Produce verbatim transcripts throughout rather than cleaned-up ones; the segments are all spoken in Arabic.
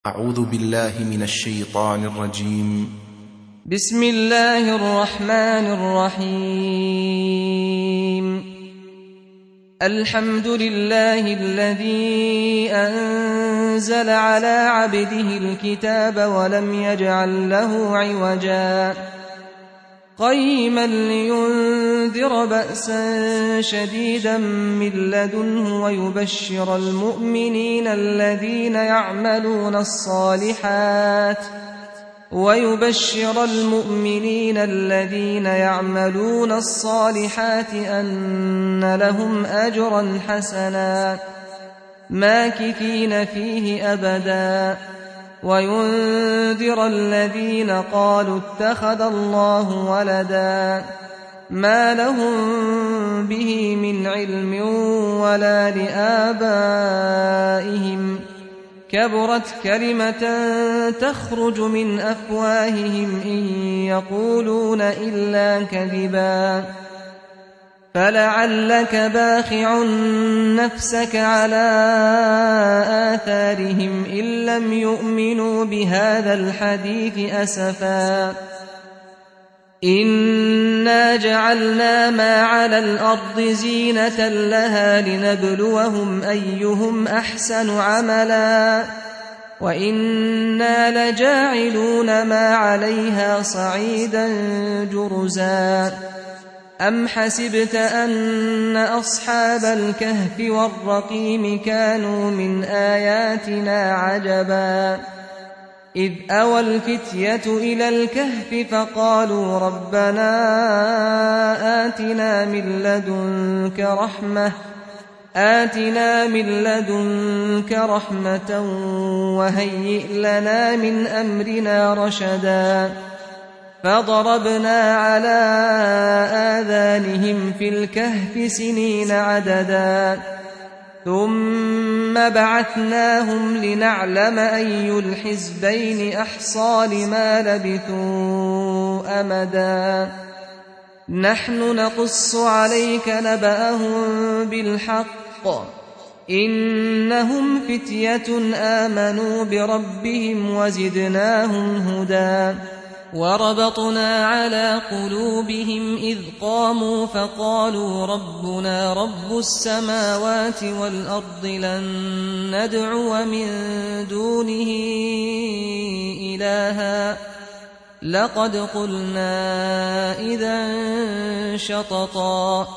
أعوذ بالله من الشيطان الرجيم. بسم الله الرحمن الرحيم. الحمد لله الذي أنزل على عبده الكتاب ولم يجعل له عوجا قيما لينذر بأسا شديدا من لدنه ويبشر المؤمنين الذين يعملون الصالحات ويبشر المؤمنين الذين يعملون الصالحات أن لهم أجرا حسنا ماكثين فيه أبدا وينذر الذين قالوا اتخذ الله ولدا ما لهم به من علم ولا لآبائهم كبرت كلمة تخرج من أفواههم إن يقولون إلا كذبا فلعلك باخع نفسك على آثارهم إن لم يؤمنوا بهذا الحديث أسفا إنا جعلنا ما على الأرض زينة لها لنبلوهم أيهم أحسن عملا وإنا لجاعلون ما عليها صعيدا جرزا أم حسبت أن أصحاب الكهف والرقيم كانوا من آياتنا عجبا إذ أوى الفتية إلى الكهف فقالوا ربنا آتنا من لدنك رحمة آتنا من لدنك رحمة وهيئ لنا من أمرنا رشدا فضربنا على آذانهم في الكهف سنين عددا ثم بعثناهم لنعلم أي الحزبين أحصى لما لبثوا أمدا نحن نقص عليك نبأهم بالحق إنهم فتية آمنوا بربهم وزدناهم هدى وربطنا على قلوبهم إذ قاموا فقالوا ربنا رب السماوات والأرض لن ندعو من دونه إلها لقد قلنا إذا شططا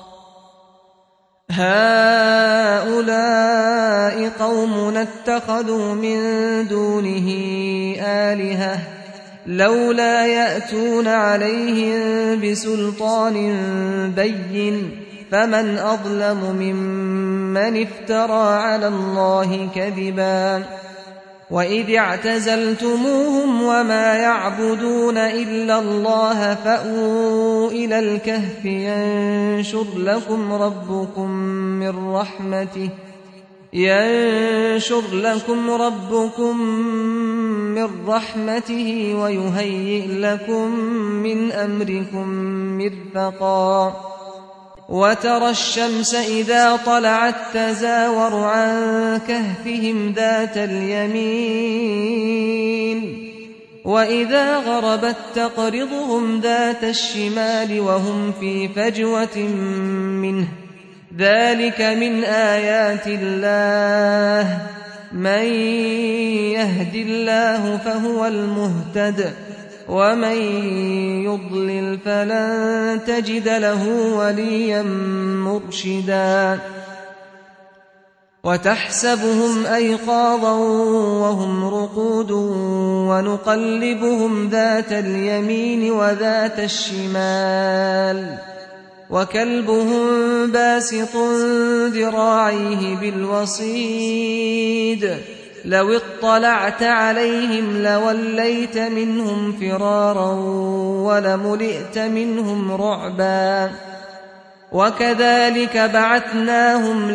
هؤلاء قومنا اتخذوا من دونه آلهة لولا يأتون عليهم بسلطان بين فمن أظلم ممن افترى على الله كذبا وإذ اعتزلتموهم وما يعبدون إلا الله فأووا إلى الكهف ينشر لكم ربكم من رحمته ينشر لكم ربكم من رحمته ويهيئ لكم من أمركم مرفقا وترى الشمس إذا طلعت تزاور عن كهفهم ذات اليمين وإذا غربت تقرضهم ذات الشمال وهم في فجوة منه ذلك من آيات الله من يهد الله فهو المهتد ومن يضلل فلن تجد له وليا مرشدا وتحسبهم أيقاظا وهم رقود ونقلبهم ذات اليمين وذات الشمال وكلبهم باسط ذراعيه بالوصيد لو اطلعت عليهم لوليت منهم فرارا ولملئت منهم رعبا وكذلك بعثناهم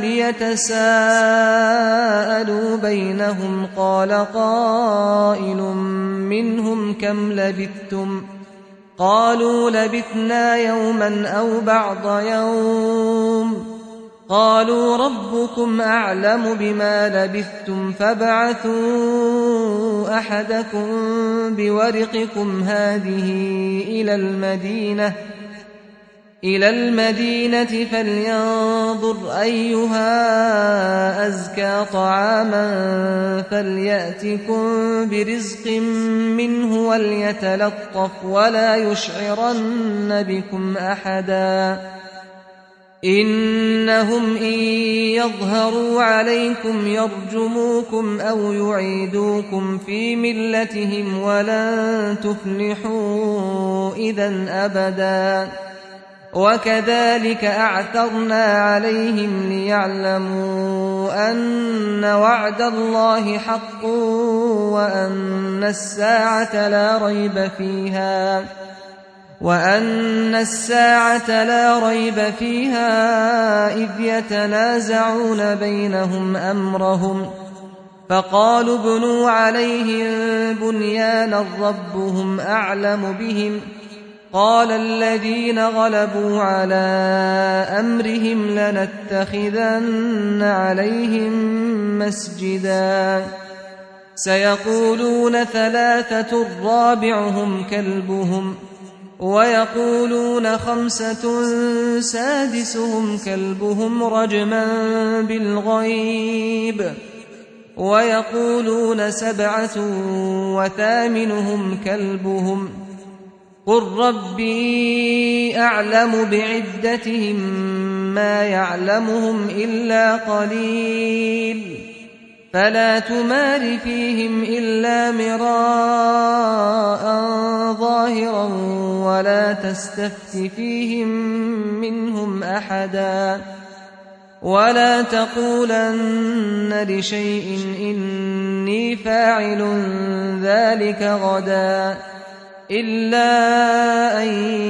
ليتساءلوا بينهم قال قائل منهم كم لبثتم قالوا لبثنا يوما أو بعض يوم قالوا ربكم أعلم بما لبثتم فابعثوا أحدكم بورقكم هذه إلى المدينة إلى المدينة فلينظر أيها أزكى طعاما فليأتكم برزق منه وليتلطف ولا يشعرن بكم أحدا إنهم إن يظهروا عليكم يرجموكم أو يعيدوكم في ملتهم ولن تفلحوا إذا أبدا وكذلك أعثرنا عليهم ليعلموا أن وعد الله حق وأن الساعة لا ريب فيها وأن الساعة لا ريب فيها إذ يتنازعون بينهم أمرهم فقالوا ابنوا عليهم بنيانا ربهم أعلم بهم قال الذين غلبوا على أمرهم لنتخذن عليهم مسجدا سيقولون ثلاثة رابعهم كلبهم ويقولون خمسة سادسهم كلبهم رجما بالغيب ويقولون سبعة وثامنهم كلبهم قل ربي أعلم بعدتهم ما يعلمهم إلا قليل فلا تمار فيهم إلا مراء ظاهرا ولا تستفت فيهم منهم أحدا ولا تقولن لشيء إني فاعل ذلك غدا إلا أن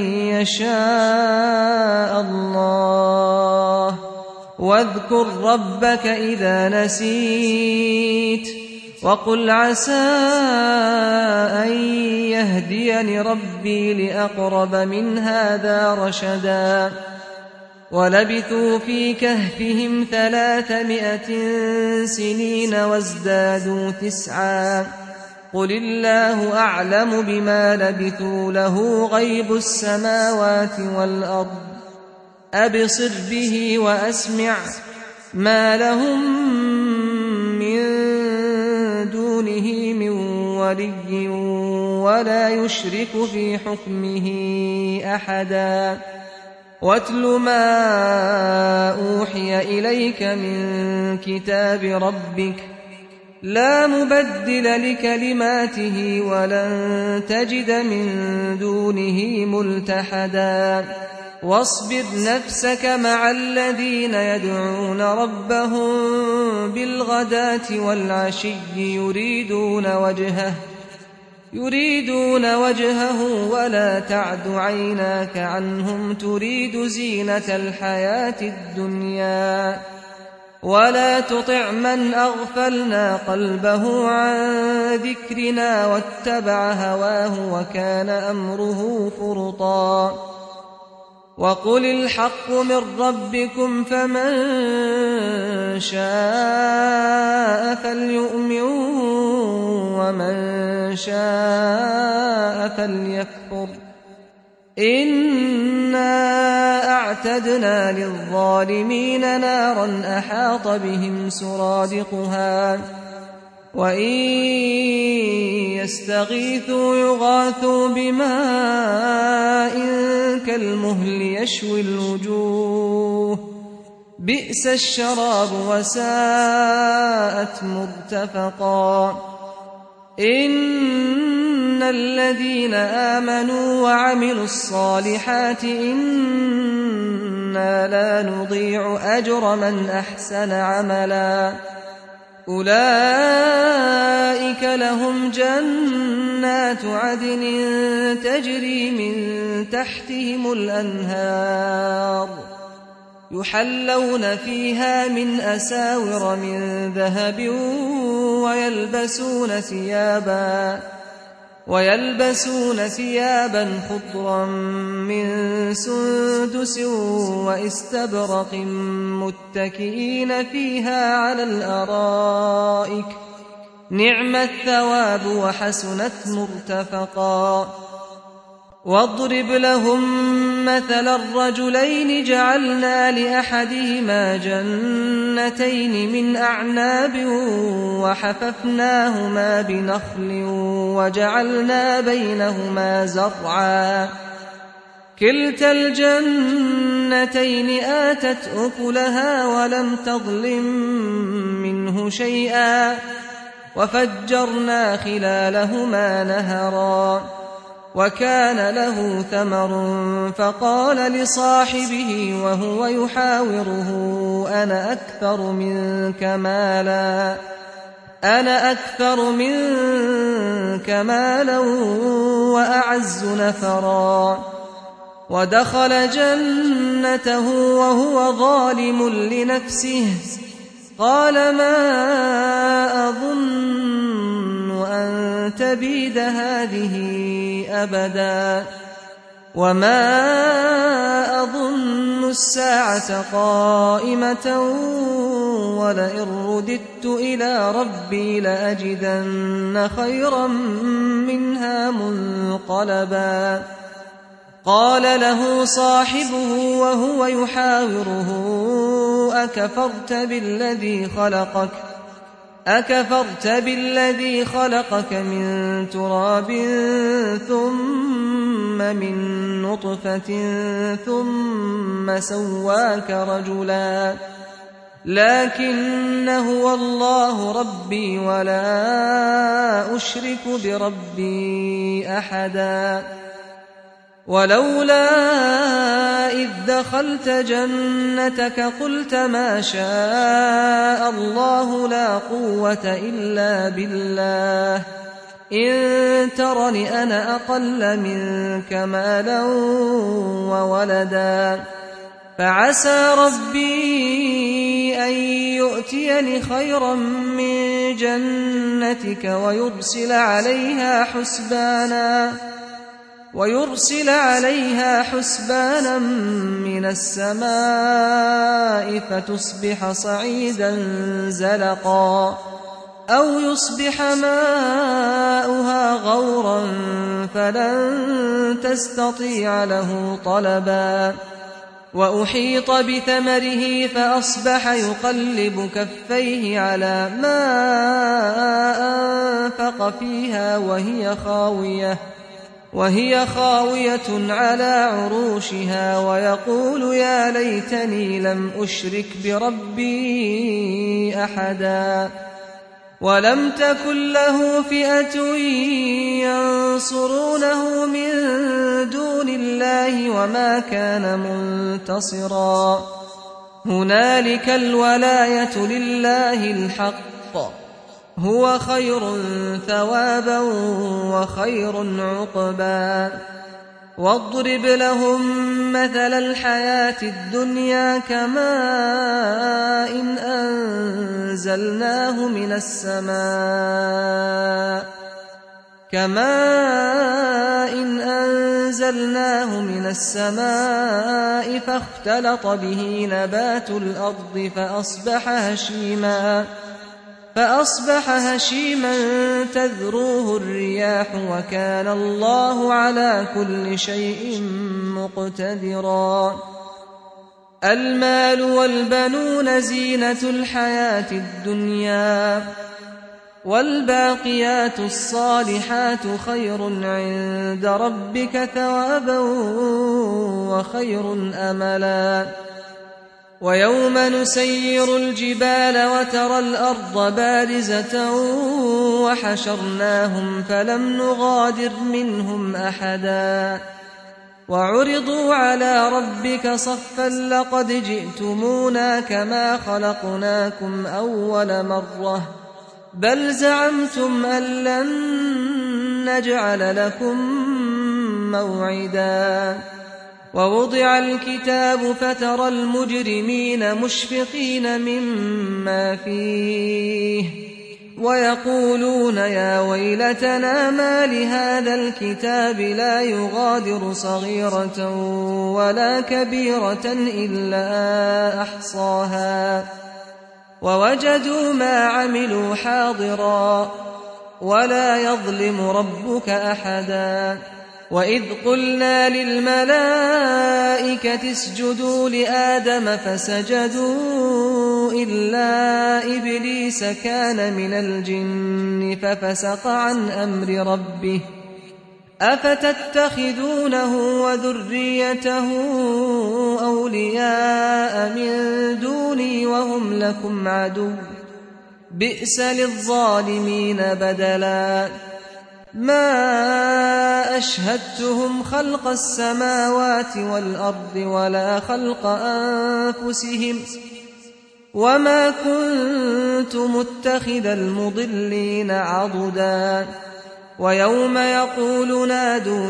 يشاء الله واذكر ربك إذا نسيت وقل عسى أن يهديني ربي لأقرب من هذا رشدا ولبثوا في كهفهم ثلاثمائة سنين وازدادوا تسعا قل الله أعلم بما لبثوا له غيب السماوات والأرض أبصر به وأسمع ما لهم من دونه من ولي ولا يشرك في حكمه أحدا واتل ما أوحي إليك من كتاب ربك لا مبدل لكلماته ولن تجد من دونه ملتحدا واصبر نفسك مع الذين يدعون ربهم بالغداة والعشي يريدون وجهه يريدون وجهه ولا تعد عيناك عنهم تريد زينة الحياة الدنيا ولا تطع من أغفلنا قلبه عن ذكرنا واتبع هواه وكان أمره فرطا وقل الحق من ربكم فمن شاء فليؤمن ومن شاء فليكفر إنا أعتدنا للظالمين نارا أحاط بهم سرادقها وإن يستغيثوا يغاثوا بماء كالمهل يشوي الوجوه بئس الشراب وساءت مرتفقا إن الذين آمنوا وعملوا الصالحات إنا لا نضيع أجر من أحسن عملا أولئك لهم جنات عدن تجري من تحتهم الأنهار يحلون فيها من أساور من ذهب ويلبسون ثيابا ويلبسون ثيابا خضرا من سندس واستبرق متكئين فيها على الأرائك نعم الثواب وحسنت مرتفقا واضرب لهم مثل الرجلين جعلنا لأحدهما جنتين من أعناب وحففناهما بنخل وجعلنا بينهما زرعا كلتا الجنتين آتت أكلها ولم تظلم منه شيئا وفجرنا خلالهما نهرا وكان له ثمر فقال لصاحبه وهو يحاوره أنا أكثر منك مالا أنا أكثر منك مالا وأعز نفرا ودخل جنته وهو ظالم لنفسه قال ما أظن أن تبيد هذه أبدا وما أظن الساعة قائمة ولئن رددت إلى ربي لأجدن خيرا منها منقلبا قال له صاحبه وهو يحاوره أكفرت بالذي خلقك أكفرت بالذي خلقك من تراب ثم من نطفة ثم سواك رجلا لكن هو الله ربي ولا أشرك بربي أحدا ولولا إذ دخلت جنتك قلت ما شاء الله لا قوة إلا بالله إن ترني أنا أقل منك مالا وولدا فعسى ربي أن يؤتيني خيرا من جنتك ويرسل عليها حسبانا ويرسل عليها حسبانا من السماء فتصبح صعيدا زلقا أو يصبح ماؤها غورا فلن تستطيع له طلبا وأحيط بثمره فأصبح يقلب كفيه على ما أنفق فيها وهي خاوية وهي خاوية على عروشها ويقول يا ليتني لم أشرك بربي أحدا ولم تكن له فئة ينصرونه من دون الله وما كان منتصرا هنالك الولاية لله الحق هو خير ثوابا وخير عقبا واضرب لهم مثل الحياة الدنيا كماء إن أنزلناه من السماء كماء إن أنزلناه من السماء فاختلط به نبات الأرض فأصبح هشيما فأصبح هشيما تذروه الرياح وكان الله على كل شيء مقتدرا المال والبنون زينة الحياة الدنيا والباقيات الصالحات خير عند ربك ثوابا وخير أملا ويوم نسير الجبال وترى الأرض بارزة وحشرناهم فلم نغادر منهم أحدا وعرضوا على ربك صفا لقد جئتمونا كما خلقناكم أول مرة بل زعمتم أن لن نجعل لكم موعدا ووضع الكتاب فترى المجرمين مشفقين مما فيه ويقولون يا ويلتنا ما لهذا الكتاب لا يغادر صغيرة ولا كبيرة إلا أحصاها ووجدوا ما عملوا حاضرا ولا يظلم ربك أحدا وإذ قلنا للملائكة اسجدوا لآدم فسجدوا إلا إبليس كان من الجن ففسق عن أمر ربه أفتتخذونه وذريته أولياء من دوني وهم لكم عدو بئس للظالمين بدلا ما أشهدتهم خلق السماوات والأرض ولا خلق أنفسهم وما كنت متخذ المضلين عضدا ويوم يقول نادوا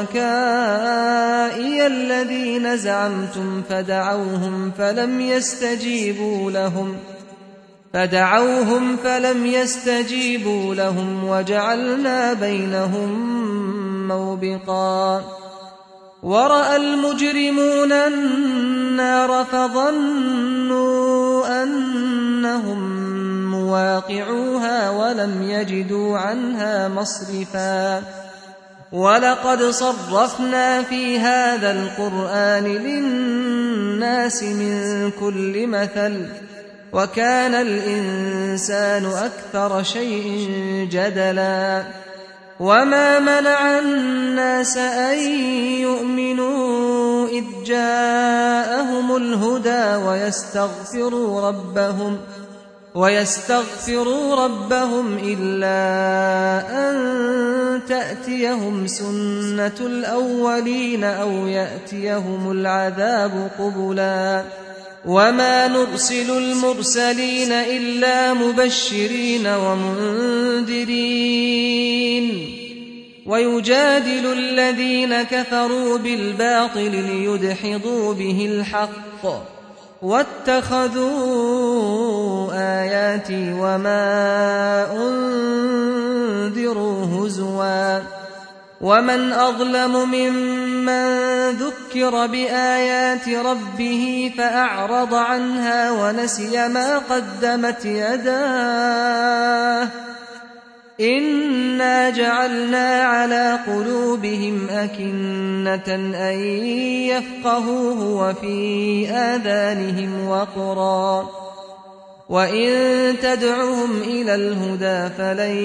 شركائي الذين زعمتم فدعوهم فلم يستجيبوا لهم فدعوهم فلم يستجيبوا لهم وجعلنا بينهم موبقا ورأى المجرمون النار فظنوا أنهم مواقعوها ولم يجدوا عنها مصرفا ولقد صرفنا في هذا القرآن للناس من كل مثل وكان الإنسان أكثر شيء جدلا وما منع الناس أن يؤمنوا إذ جاءهم الهدى ويستغفروا ربهم ويستغفروا ربهم إلا أن تأتيهم سنة الأولين أو يأتيهم العذاب قبلا وما نرسل المرسلين إلا مبشرين ومنذرين ويجادل الذين كفروا بالباطل ليدحضوا به الحق واتخذوا آياتي وما أنذروا هزوا ومن أظلم ممن ذكر بآيات ربه فأعرض عنها ونسي ما قدمت يداه إنا جعلنا على قلوبهم أكنة أن يفقهوه وفي آذانهم وقرا وإن تدعهم إلى الهدى فلن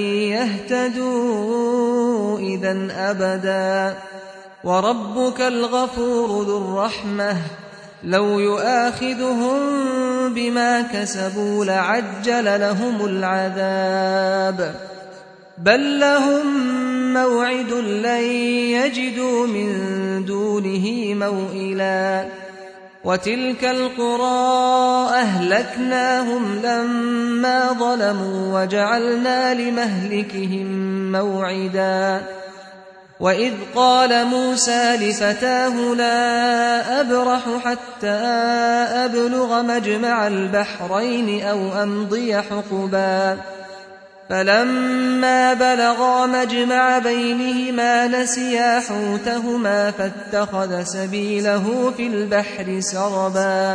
يهتدوا إذا أبدا وربك الغفور ذو الرحمة لو يؤاخذهم بما كسبوا لعجل لهم العذاب بل لهم موعد لن يجدوا من دونه موئلا وتلك القرى أهلكناهم لما ظلموا وجعلنا لمهلكهم موعدا وإذ قال موسى لفتاه لا أبرح حتى أبلغ مجمع البحرين أو أمضي حقبا فلما بلغا مجمع بينهما نسيا حوتهما فاتخذ سبيله في البحر سربا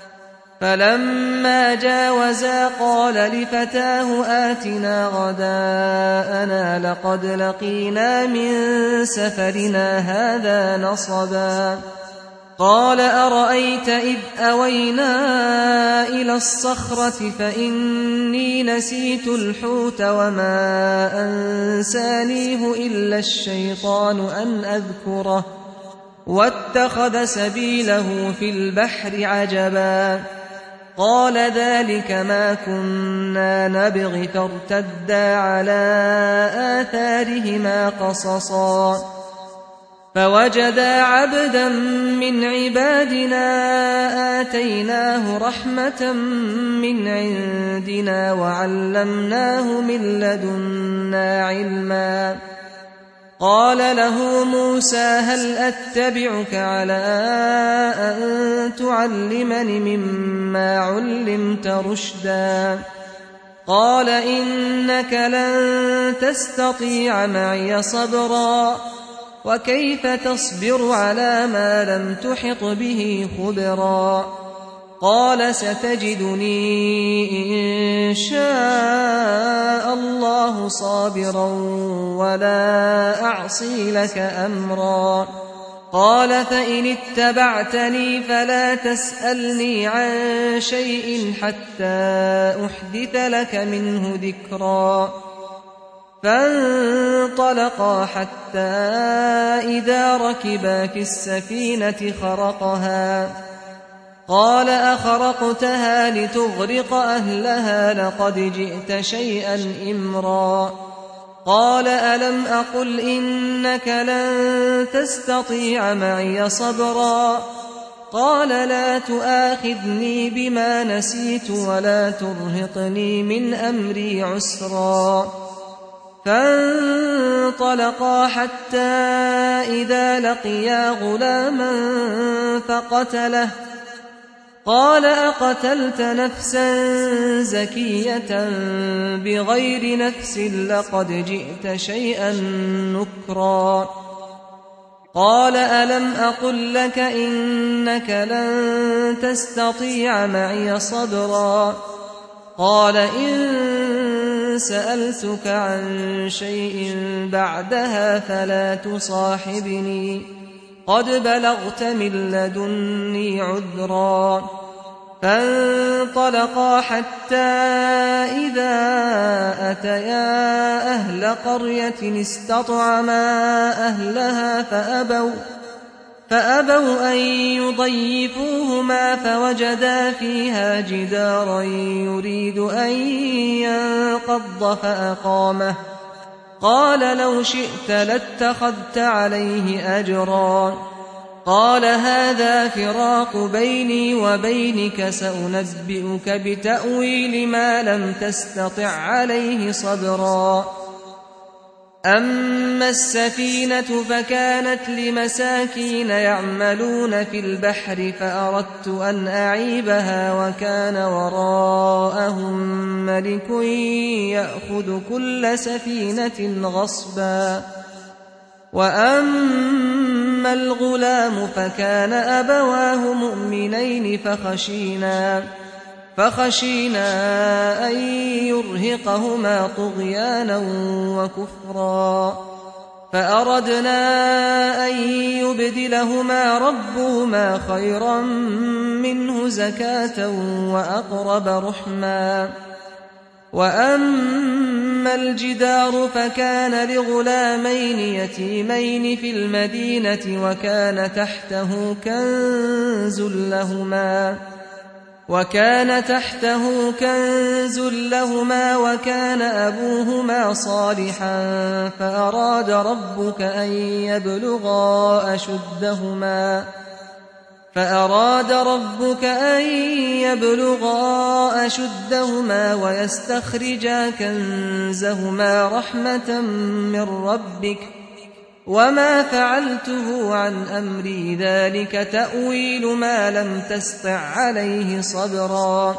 فلما جاوزا قال لفتاه آتنا غداءنا لقد لقينا من سفرنا هذا نصبا قال أرأيت إذ أوينا إلى الصخرة فإني نسيت الحوت وما أنسانيه إلا الشيطان أن أذكره واتخذ سبيله في البحر عجبا قال ذلك ما كنا نبغ فارتدا على آثارهما قصصا فوجدا عبدا من عبادنا آتيناه رحمة من عندنا وعلمناه من لدنا علما قال له موسى هل أتبعك على أن تعلمني مما علمت رشدا قال إنك لن تستطيع معي صبرا وكيف تصبر على ما لم تحط به خبرا قال ستجدني إن شاء الله صابرا ولا أعصي لك أمرا قال فإن اتبعتني فلا تسألني عن شيء حتى أحدث لك منه ذكرا فانطلقا حتى إذا ركبا في السفينة خرقها قال أخرقتها لتغرق أهلها لقد جئت شيئا إمرا قال ألم أقل إنك لن تستطيع معي صبرا قال لا تؤاخذني بما نسيت ولا ترهقني من أمري عسرا فانطلقا حتى إذا لقيا غلاما فقتله قال أقتلت نفسا زكية بغير نفس لقد جئت شيئا نكرا قال ألم أقل لك إنك لن تستطيع معي صبرا قال إن سألتك عن شيء بعدها فلا تصاحبني قد بلغت من لدني عذرا فانطلقا حتى إذا أتيا أهل قرية استطعما أهلها فأبوا فأبوا أن يضيفوهما فوجدا فيها جدارا يريد أن ينقض فأقامه قال لو شئت لاتخذت عليه أجرا قال هذا فراق بيني وبينك سأنبئك بتأويل ما لم تستطع عليه صبرا أما السفينة فكانت لمساكين يعملون في البحر فأردت أن أعيبها وكان وراءهم ملك يأخذ كل سفينة غصبا وأما الغلام فكان أبواه مؤمنين فخشينا فخشينا أن يرهقهما طغيانا وكفرا فأردنا أن يبدلهما ربهما خيرا منه زكاة وأقرب رحما وأما الجدار فكان لغلامين يتيمين في المدينة وكان تحته كنز لهما وكان تحته كنز لهما وكان أبوهما صالحا فأراد ربك أن يبلغا أشدهما فأراد ربك أن يبلغا أشدهما ويستخرجا كنزهما رحمة من ربك وما فعلته عن أمري ذلك تأويل ما لم تستع عليه صبرا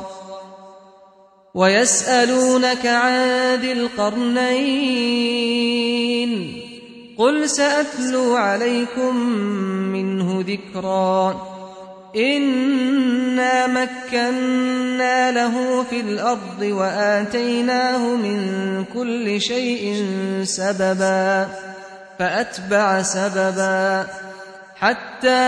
ويسألونك عن ذي القرنين قل سأتلو عليكم منه ذكرا إنا مكنا له في الأرض وآتيناه من كل شيء سببا فأتبع سببا حتى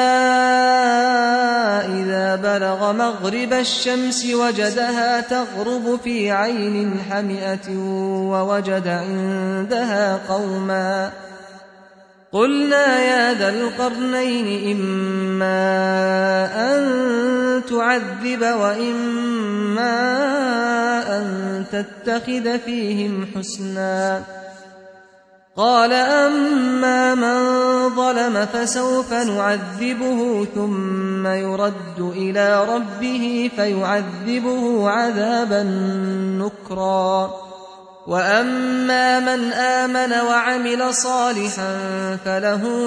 إذا بلغ مغرب الشمس وجدها تغرب في عين حمئة ووجد عندها قوما قلنا يا ذا القرنين إما أن تعذب وإما أن تتخذ فيهم حسنا قال أما من ظلم فسوف نعذبه ثم يرد إلى ربه فيعذبه عذابا نكرا وأما من آمن وعمل صالحا فله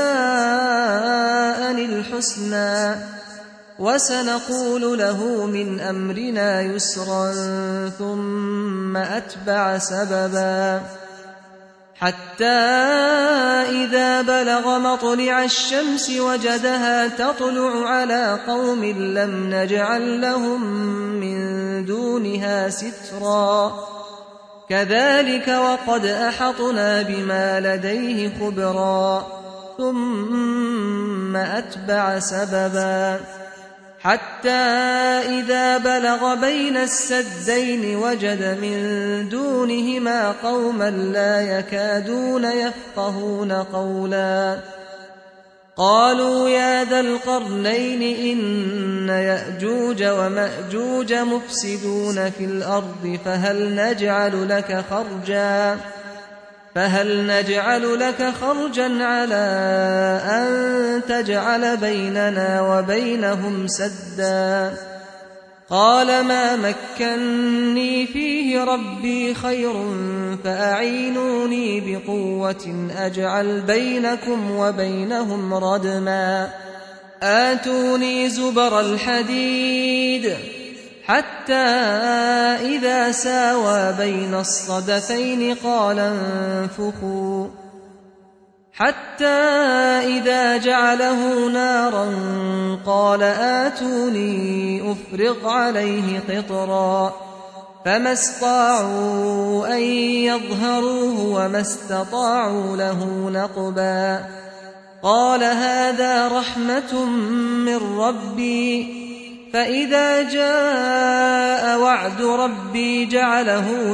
جزاء الحسنى وسنقول له من أمرنا يسرا ثم أتبع سببا حتى إذا بلغ مطلع الشمس وجدها تطلع على قوم لم نجعل لهم من دونها سترا كذلك وقد أحطنا بما لديه خبرا ثم أتبع سببا حتى إذا بلغ بين السدين وجد من دونهما قوما لا يكادون يفقهون قولا قالوا يا ذا القرنين إن يأجوج ومأجوج مفسدون في الأرض فهل نجعل لك خرجا فهل نجعل لك خرجا على أن تجعل بيننا وبينهم سدا قال ما مكني فيه ربي خير فأعينوني بقوة أجعل بينكم وبينهم ردما آتوني زبر الحديد حتى إذا ساوى بين الصدفين قال انفخوا حتى إذا جعله نارا قال آتوني أفرغ عليه قطرا فما استطاعوا أن يظهروه وما استطاعوا له نقبا قال هذا رحمة من ربي فإذا جاء وعد ربي جعله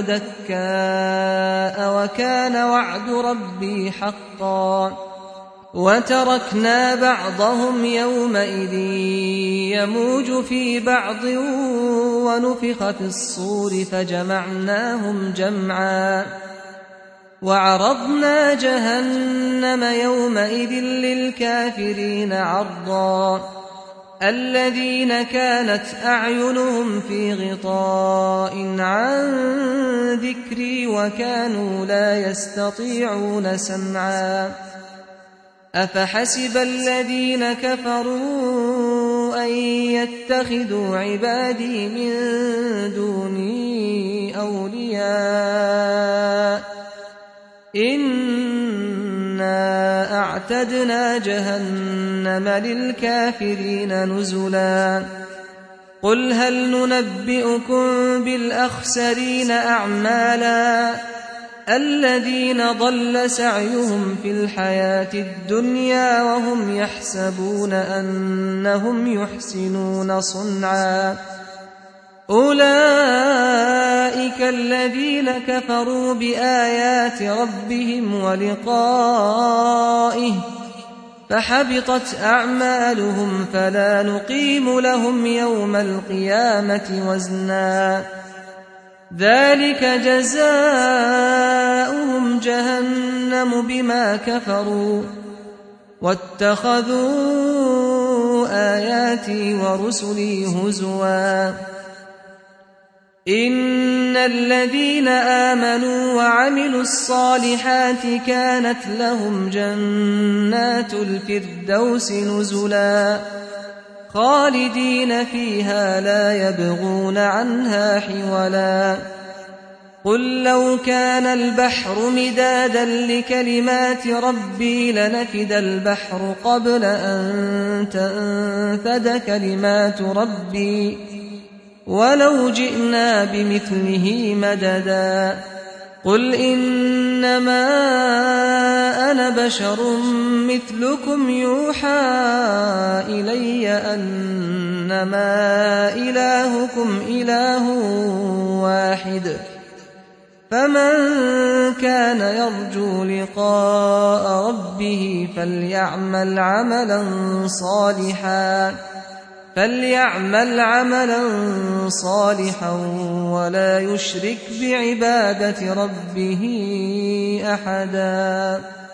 دكاء وكان وعد ربي حقا وتركنا بعضهم يومئذ يموج في بعض ونفخ في الصور فجمعناهم جمعا وعرضنا جهنم يومئذ للكافرين عرضا الذين كانت أعينهم في غطاء عن ذكري وكانوا لا يستطيعون سمعا أفحسب الذين كفروا أن يتخذوا عبادي من دوني أولياء إنا أعتدنا جهنم للكافرين نزلا قل هل ننبئكم بالأخسرين أعمالا الذين ضل سعيهم في الحياة الدنيا وهم يحسبون أنهم يحسنون صنعا أولئك الذين كفروا بآيات ربهم ولقائه فحبطت أعمالهم فلا نقيم لهم يوم القيامة وزنا ذلك جزاؤهم جهنم بما كفروا واتخذوا آياتي ورسلي هزوا إن الذين آمنوا وعملوا الصالحات كانت لهم جنات الفردوس نزلا خالدين فيها لا يبغون عنها حولا قل لو كان البحر مدادا لكلمات ربي لنفد البحر قبل أن تنفد كلمات ربي ولو جئنا بمثله مددا قل إنما أنا بشر مثلكم يوحى إلي أنما إلهكم إله واحد فمن كان يرجو لقاء ربه فليعمل عملا صالحا فليعمل عملا صالحا ولا يشرك بعبادة ربه أحدا.